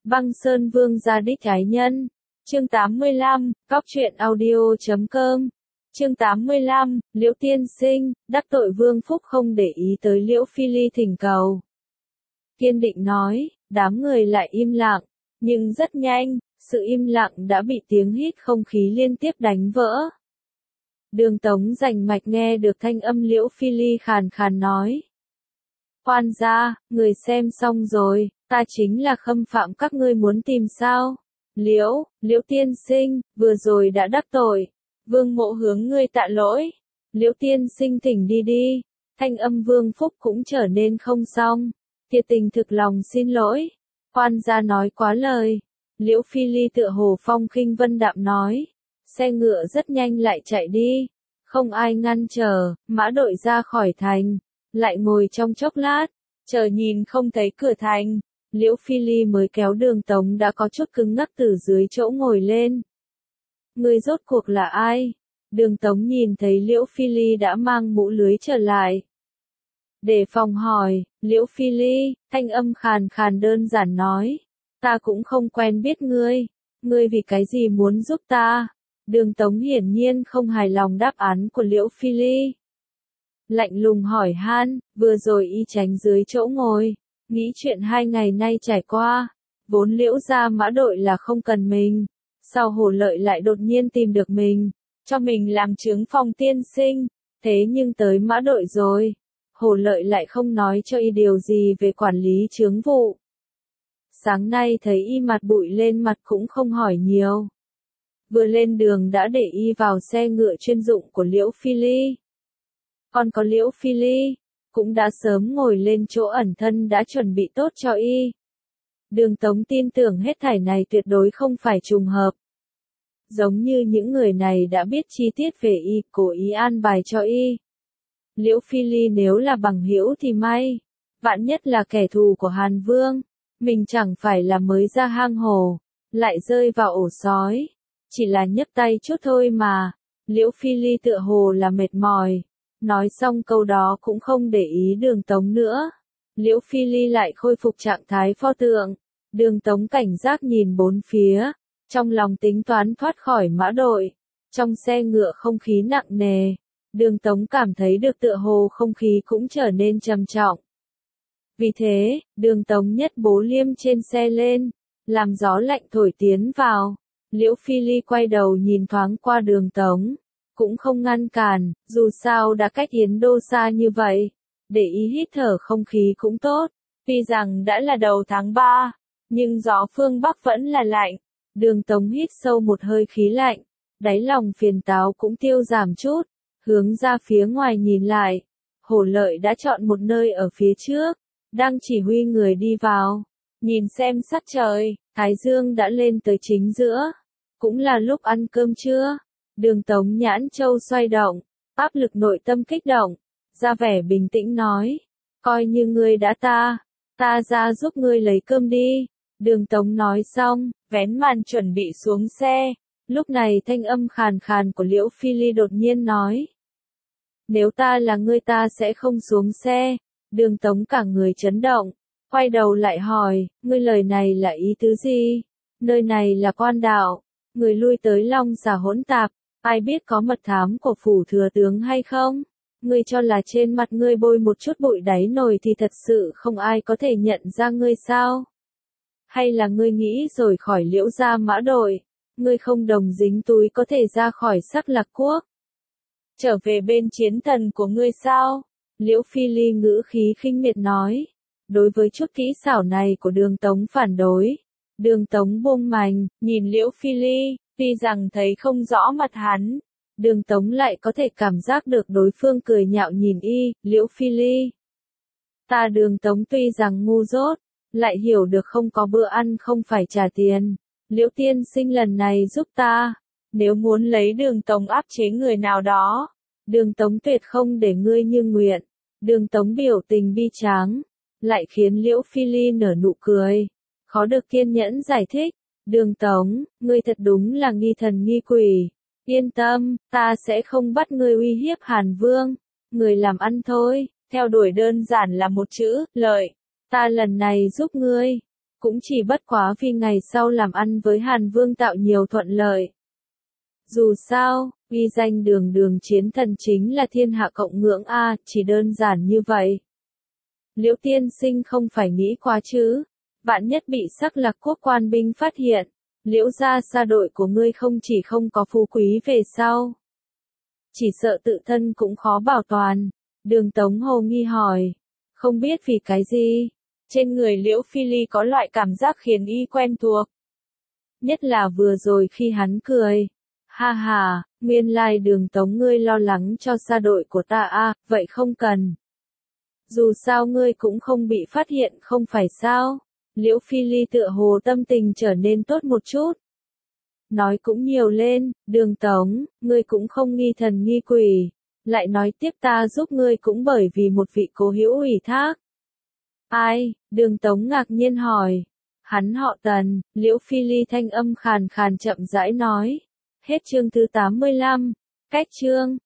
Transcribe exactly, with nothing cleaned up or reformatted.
Băng Sơn Vương gia đích ái nhân. Chương tám mươi lăm, Cóc truyện audio chấm com. Chương tám mươi lăm, Liễu tiên sinh, đắc tội Vương Phúc không để ý tới Liễu Phi Ly thỉnh cầu. Kiên định nói, đám người lại im lặng, nhưng rất nhanh, sự im lặng đã bị tiếng hít không khí liên tiếp đánh vỡ. Đường Tống rành mạch nghe được thanh âm Liễu Phi Ly khàn khàn nói. Khoan ra, người xem xong rồi, ta chính là khâm phạm các ngươi muốn tìm sao? Liễu, Liễu tiên sinh, vừa rồi đã đắc tội. Vương mộ hướng ngươi tạ lỗi. Liễu tiên sinh thỉnh đi đi. Thanh âm Vương Phúc cũng trở nên không xong. Thiệt tình thực lòng xin lỗi. Khoan ra nói quá lời. Liễu Phi Ly tựa hồ phong khinh vân đạm nói. Xe ngựa rất nhanh lại chạy đi. Không ai ngăn trở, mã đội ra khỏi thành. Lại ngồi trong chốc lát, chờ nhìn không thấy cửa thành. Liễu Phi Ly mới kéo Đường Tống đã có chút cứng ngắc từ dưới chỗ ngồi lên. Người rốt cuộc là ai? Đường Tống nhìn thấy Liễu Phi Ly đã mang mũ lưới trở lại. Để phòng hỏi, Liễu Phi Ly, thanh âm khàn khàn đơn giản nói. Ta cũng không quen biết ngươi. Ngươi vì cái gì muốn giúp ta? Đường Tống hiển nhiên không hài lòng đáp án của Liễu Phi Ly. Lạnh lùng hỏi han, vừa rồi y tránh dưới chỗ ngồi. Nghĩ chuyện hai ngày nay trải qua, vốn Liễu gia mã đội là không cần mình, sao Hồ Lợi lại đột nhiên tìm được mình, cho mình làm chứng phòng tiên sinh, thế nhưng tới mã đội rồi, Hồ Lợi lại không nói cho y điều gì về quản lý chướng vụ. Sáng nay thấy y mặt bụi lên mặt cũng không hỏi nhiều. Vừa lên đường đã để y vào xe ngựa chuyên dụng của Liễu Phi Ly. Còn có Liễu Phi Ly cũng đã sớm ngồi lên chỗ ẩn thân đã chuẩn bị tốt cho y. Đường Tống tin tưởng hết thảy này tuyệt đối không phải trùng hợp. Giống như những người này đã biết chi tiết về y, cố ý an bài cho y. Liễu Phi Ly nếu là bằng hữu thì may, vạn nhất là kẻ thù của Hàn Vương, mình chẳng phải là mới ra hang hồ, lại rơi vào ổ sói. Chỉ là nhấp tay chút thôi mà. Liễu Phi Ly tựa hồ là mệt mỏi. Nói xong câu đó cũng không để ý Đường Tống nữa. Liễu Phi Ly lại khôi phục trạng thái pho tượng. Đường Tống cảnh giác nhìn bốn phía. Trong lòng tính toán thoát khỏi mã đội. Trong xe ngựa không khí nặng nề. Đường Tống cảm thấy được tựa hồ không khí cũng trở nên trầm trọng. Vì thế, Đường Tống nhất bố liêm trên xe lên. Làm gió lạnh thổi tiến vào. Liễu Phi Ly quay đầu nhìn thoáng qua Đường Tống. Cũng không ngăn cản, dù sao đã cách Yến Đô xa như vậy. Để ý hít thở không khí cũng tốt. Tuy rằng đã là đầu tháng ba, nhưng gió phương Bắc vẫn là lạnh. Đường Tống hít sâu một hơi khí lạnh. Đáy lòng phiền táo cũng tiêu giảm chút. Hướng ra phía ngoài nhìn lại. Hồ Lợi đã chọn một nơi ở phía trước. Đang chỉ huy người đi vào. Nhìn xem sắc trời, Thái Dương đã lên tới chính giữa. Cũng là lúc ăn cơm trưa. Đường Tống nhãn châu xoay động, áp lực nội tâm kích động, ra vẻ bình tĩnh nói, coi như ngươi đã ta, ta ra giúp ngươi lấy cơm đi. Đường Tống nói xong, vén màn chuẩn bị xuống xe, lúc này thanh âm khàn khàn của Liễu Phi Ly đột nhiên nói, nếu ta là ngươi ta sẽ không xuống xe. Đường Tống cả người chấn động, quay đầu lại hỏi, ngươi lời này là ý tứ gì? Nơi này là quan đạo, người lui tới long xà hỗn tạp. Ai biết có mật thám của phủ thừa tướng hay không? Ngươi cho là trên mặt ngươi bôi một chút bụi đáy nồi thì thật sự không ai có thể nhận ra ngươi sao? Hay là ngươi nghĩ rồi khỏi Liễu gia mã đội, ngươi không đồng dính túi có thể ra khỏi Sắc Lạc quốc? Trở về bên chiến thần của ngươi sao? Liễu Phi Ly ngữ khí khinh miệt nói. Đối với chút kỹ xảo này của Đường Tống phản đối. Đường Tống buông mành, nhìn Liễu Phi Ly. Tuy rằng thấy không rõ mặt hắn, Đường Tống lại có thể cảm giác được đối phương cười nhạo nhìn y, Liễu Phi Ly. Ta Đường Tống tuy rằng ngu dốt, lại hiểu được không có bữa ăn không phải trả tiền. Liễu tiên sinh lần này giúp ta, nếu muốn lấy Đường Tống áp chế người nào đó, Đường Tống tuyệt không để ngươi như nguyện. Đường Tống biểu tình bi tráng, lại khiến Liễu Phi Ly nở nụ cười, khó được kiên nhẫn giải thích. Đường Tống, ngươi thật đúng là nghi thần nghi quỷ. Yên tâm, ta sẽ không bắt ngươi uy hiếp Hàn Vương. Người làm ăn thôi, theo đuổi đơn giản là một chữ, lợi. Ta lần này giúp ngươi, cũng chỉ bất quá vì ngày sau làm ăn với Hàn Vương tạo nhiều thuận lợi. Dù sao, uy danh đường đường chiến thần chính là thiên hạ cộng ngưỡng a, chỉ đơn giản như vậy. Liễu tiên sinh không phải nghĩ quá chứ, vạn nhất bị Sắc Lạc quốc quan binh phát hiện, Liễu gia sa đội của ngươi không chỉ không có phú quý về sau, chỉ sợ tự thân cũng khó bảo toàn. Đường Tống hồ nghi hỏi, không biết vì cái gì, trên người Liễu Phi Ly có loại cảm giác khiến y quen thuộc. Nhất là vừa rồi khi hắn cười, ha ha, nguyên lai Đường Tống ngươi lo lắng cho sa đội của ta a, vậy không cần. Dù sao ngươi cũng không bị phát hiện không phải sao? Liễu Phi Ly tựa hồ tâm tình trở nên tốt một chút. Nói cũng nhiều lên, Đường Tống, ngươi cũng không nghi thần nghi quỷ. Lại nói tiếp ta giúp ngươi cũng bởi vì một vị cố hữu ủy thác. Ai? Đường Tống ngạc nhiên hỏi. Hắn họ Tần, Liễu Phi Ly thanh âm khàn khàn chậm rãi nói. Hết chương thứ tám mươi lăm. Cách chương.